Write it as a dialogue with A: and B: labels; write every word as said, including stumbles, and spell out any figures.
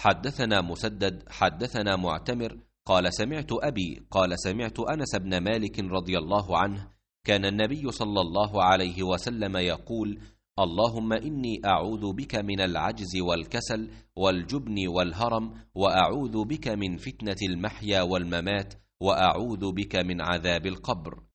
A: حدثنا مسدد حدثنا معتمر قال سمعت أبي قال سمعت أنس بن مالك رضي الله عنه كان النبي صلى الله عليه وسلم يقول: اللهم إني أعوذ بك من العجز والكسل والجبن والهرم، وأعوذ بك من فتنة المحيا والممات، وأعوذ بك من عذاب القبر.